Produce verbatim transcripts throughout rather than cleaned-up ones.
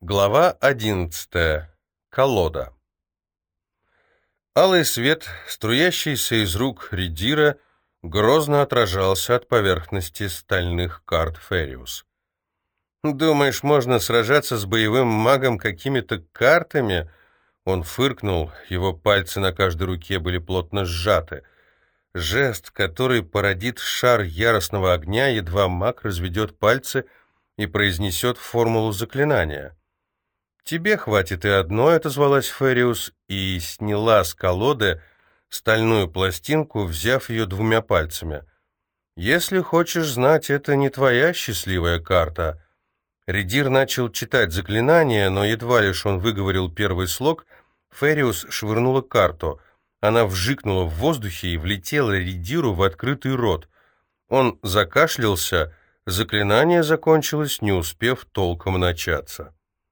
Глава одиннадцатая. Колода. Алый свет, струящийся из рук Редира, грозно отражался от поверхности стальных карт Фериус. «Думаешь, можно сражаться с боевым магом какими-то картами?» Он фыркнул, его пальцы на каждой руке были плотно сжаты. Жест, который породит шар яростного огня, едва маг разведет пальцы и произнесет формулу заклинания. «Тебе хватит и одной», — отозвалась Фериус и сняла с колоды стальную пластинку, взяв ее двумя пальцами. «Если хочешь знать, это не твоя счастливая карта». Редир начал читать заклинание, но едва лишь он выговорил первый слог, Фериус швырнула карту. Она вжикнула в воздухе и влетела Редиру в открытый рот. Он закашлялся, заклинание закончилось, не успев толком начаться.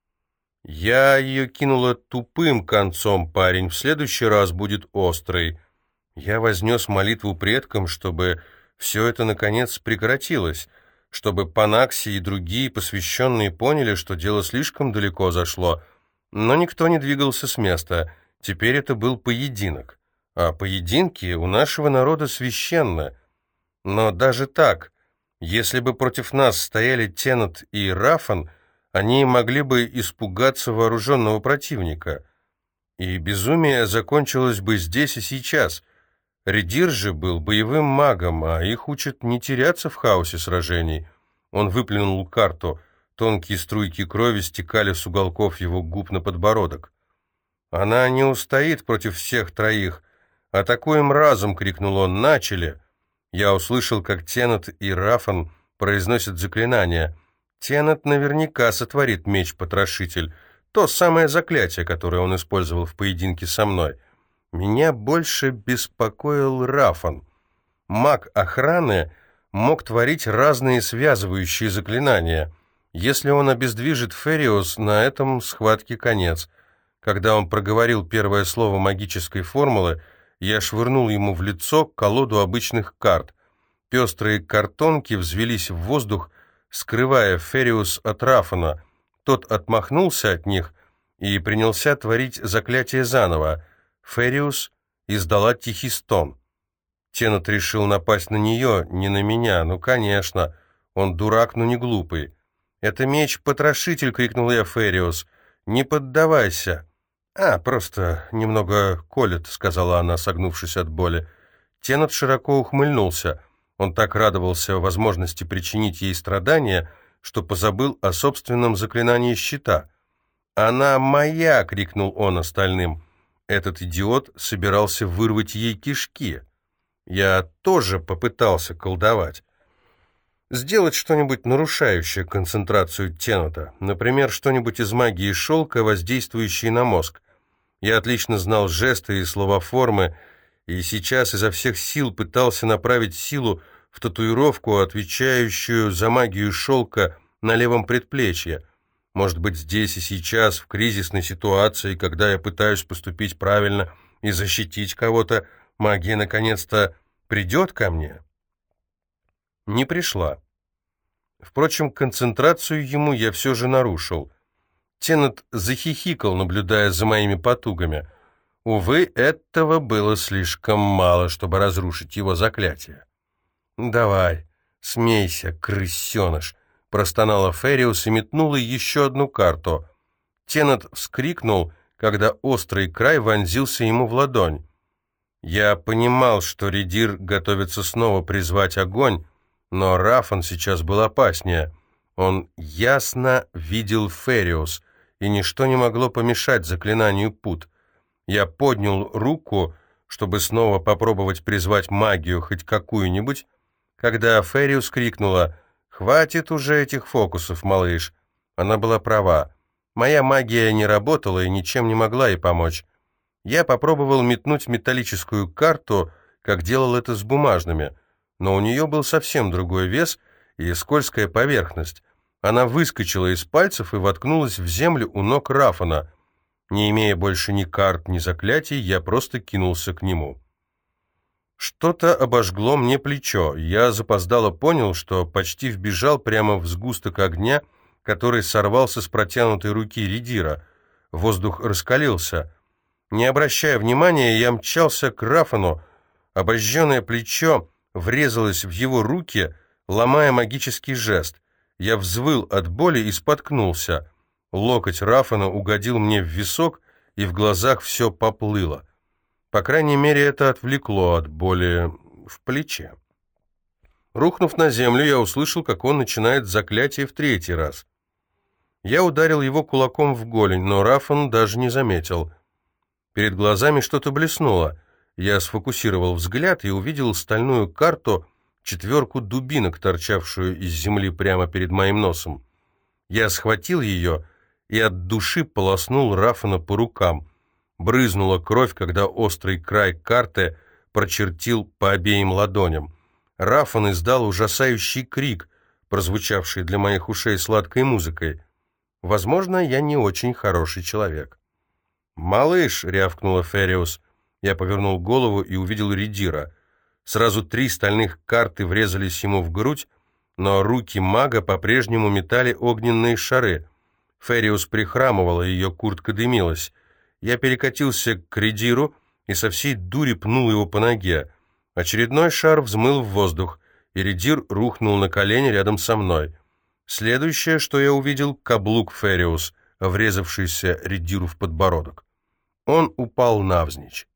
«Я ее кинула тупым концом, парень, в следующий раз будет острый». Я вознес молитву предкам, чтобы все это, наконец, прекратилось, чтобы Панакси и другие посвященные поняли, что дело слишком далеко зашло. Но никто не двигался с места. Теперь это был поединок. А поединки у нашего народа священны. Но даже так, если бы против нас стояли Тенет и Рафан, они могли бы испугаться вооруженного противника. И безумие закончилось бы здесь и сейчас. Редир же был боевым магом, а их учат не теряться в хаосе сражений. Он выплюнул карту. Тонкие струйки крови стекали с уголков его губ на подбородок. «Она не устоит против всех троих. Атакуем разом!» — крикнул он. «Начали!» Я услышал, как Тенет и Рафан произносят заклинание. Тенет наверняка сотворит меч-потрошитель, то самое заклятие, которое он использовал в поединке со мной. Меня больше беспокоил Рафан. Маг охраны мог творить разные связывающие заклинания. Если он обездвижит Фериус, на этом схватке конец. Когда он проговорил первое слово магической формулы, я швырнул ему в лицо колоду обычных карт. Пестрые картонки взвелись в воздух, скрывая Фериус от Рафана. Тот отмахнулся от них и принялся творить заклятие заново. Фериус издала тихий стон. Тенет решил напасть на нее, не на меня. Ну, конечно, он дурак, но не глупый. «Это меч-потрошитель!» — крикнул я Фериус. «Не поддавайся!» «А, просто немного колет», — сказала она, согнувшись от боли. Тенет широко ухмыльнулся. Он так радовался возможности причинить ей страдания, что позабыл о собственном заклинании щита. «Она моя!» — крикнул он остальным. Этот идиот собирался вырвать ей кишки. Я тоже попытался колдовать. Сделать что-нибудь, нарушающее концентрацию Тенета. Например, что-нибудь из магии шелка, воздействующее на мозг. Я отлично знал жесты и словоформы, и сейчас изо всех сил пытался направить силу в татуировку, отвечающую за магию шелка на левом предплечье. Может быть, здесь и сейчас, в кризисной ситуации, когда я пытаюсь поступить правильно и защитить кого-то, магия наконец-то придет ко мне? Не пришла. Впрочем, концентрацию ему я все же нарушил. Тенет захихикал, наблюдая за моими потугами. Увы, этого было слишком мало, чтобы разрушить его заклятие. «Давай, смейся, крысеныш!» — простонала Фериус и метнула еще одну карту. Тенет вскрикнул, когда острый край вонзился ему в ладонь. Я понимал, что Редир готовится снова призвать огонь, но Рафан сейчас был опаснее. Он ясно видел Фериус, и ничто не могло помешать заклинанию пут. Я поднял руку, чтобы снова попробовать призвать магию, хоть какую-нибудь, когда Фериус крикнула: «Хватит уже этих фокусов, малыш!» Она была права. Моя магия не работала и ничем не могла ей помочь. Я попробовал метнуть металлическую карту, как делал это с бумажными, но у нее был совсем другой вес и скользкая поверхность. Она выскочила из пальцев и воткнулась в землю у ног Рафана. Не имея больше ни карт, ни заклятий, я просто кинулся к нему. Что-то обожгло мне плечо. Я запоздало понял, что почти вбежал прямо в сгусток огня, который сорвался с протянутой руки Ридира. Воздух раскалился. Не обращая внимания, я мчался к Рафану. Обожженное плечо врезалось в его руки, ломая магический жест. Я взвыл от боли и споткнулся. Локоть Рафана угодил мне в висок, и в глазах все поплыло. По крайней мере, это отвлекло от боли в плече. Рухнув на землю, я услышал, как он начинает заклятие в третий раз. Я ударил его кулаком в голень, но Рафан даже не заметил. Перед глазами что-то блеснуло. Я сфокусировал взгляд и увидел стальную карту, четверку дубинок, торчавшую из земли прямо перед моим носом. Я схватил ее и от души полоснул Рафана по рукам. Брызнула кровь, когда острый край карты прочертил по обеим ладоням. Рафан издал ужасающий крик, прозвучавший для моих ушей сладкой музыкой. Возможно, я не очень хороший человек. «Малыш!» — рявкнула Фериус. Я повернул голову и увидел Ридира. Сразу три стальных карты врезались ему в грудь, но руки мага по-прежнему метали огненные шары. Фериус прихрамывала, ее куртка дымилась. Я перекатился к Ридиру и со всей дури пнул его по ноге. Очередной шар взмыл в воздух, и Ридир рухнул на колени рядом со мной. Следующее, что я увидел, каблук Фериус, врезавшийся Ридиру в подбородок. Он упал навзничь.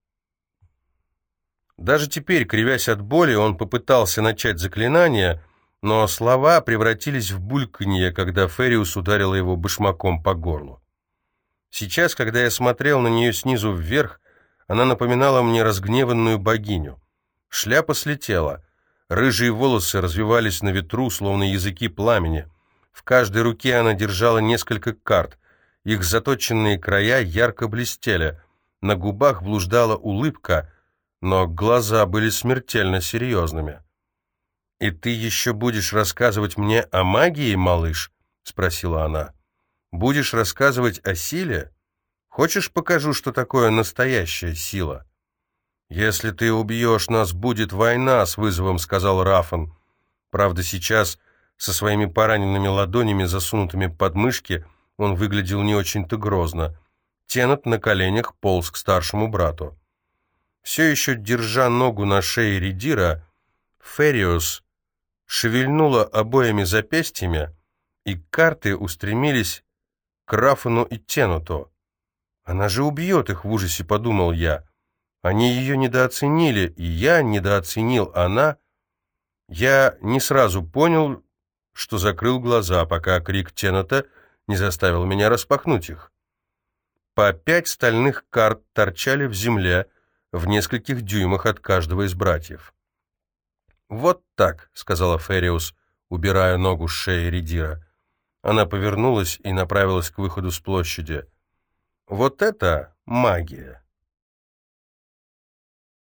Даже теперь, кривясь от боли, он попытался начать заклинание, но слова превратились в бульканье, когда Фериус ударила его башмаком по горлу. Сейчас, когда я смотрел на нее снизу вверх, она напоминала мне разгневанную богиню. Шляпа слетела, рыжие волосы развивались на ветру, словно языки пламени. В каждой руке она держала несколько карт, их заточенные края ярко блестели, на губах блуждала улыбка, но глаза были смертельно серьезными. «И ты еще будешь рассказывать мне о магии, малыш?» — спросила она. «Будешь рассказывать о силе? Хочешь, покажу, что такое настоящая сила?» «Если ты убьешь нас, будет война», — с вызовом сказал Рафан. Правда, сейчас, со своими пораненными ладонями, засунутыми под мышки, он выглядел не очень-то грозно. Тенет на коленях полз к старшему брату. Все еще держа ногу на шее Ридира, Фериус шевельнула обоими запястьями, и карты устремились к Рафану и Тенуту. «Она же убьет их», — в ужасе подумал я. Они ее недооценили, и я недооценил, она... Я не сразу понял, что закрыл глаза, пока крик Тенута не заставил меня распахнуть их. По пять стальных карт торчали в земле в нескольких дюймах от каждого из братьев. «Вот так», — сказала Фериус, убирая ногу с шеи Ридира. Она повернулась и направилась к выходу с площади. «Вот это магия!»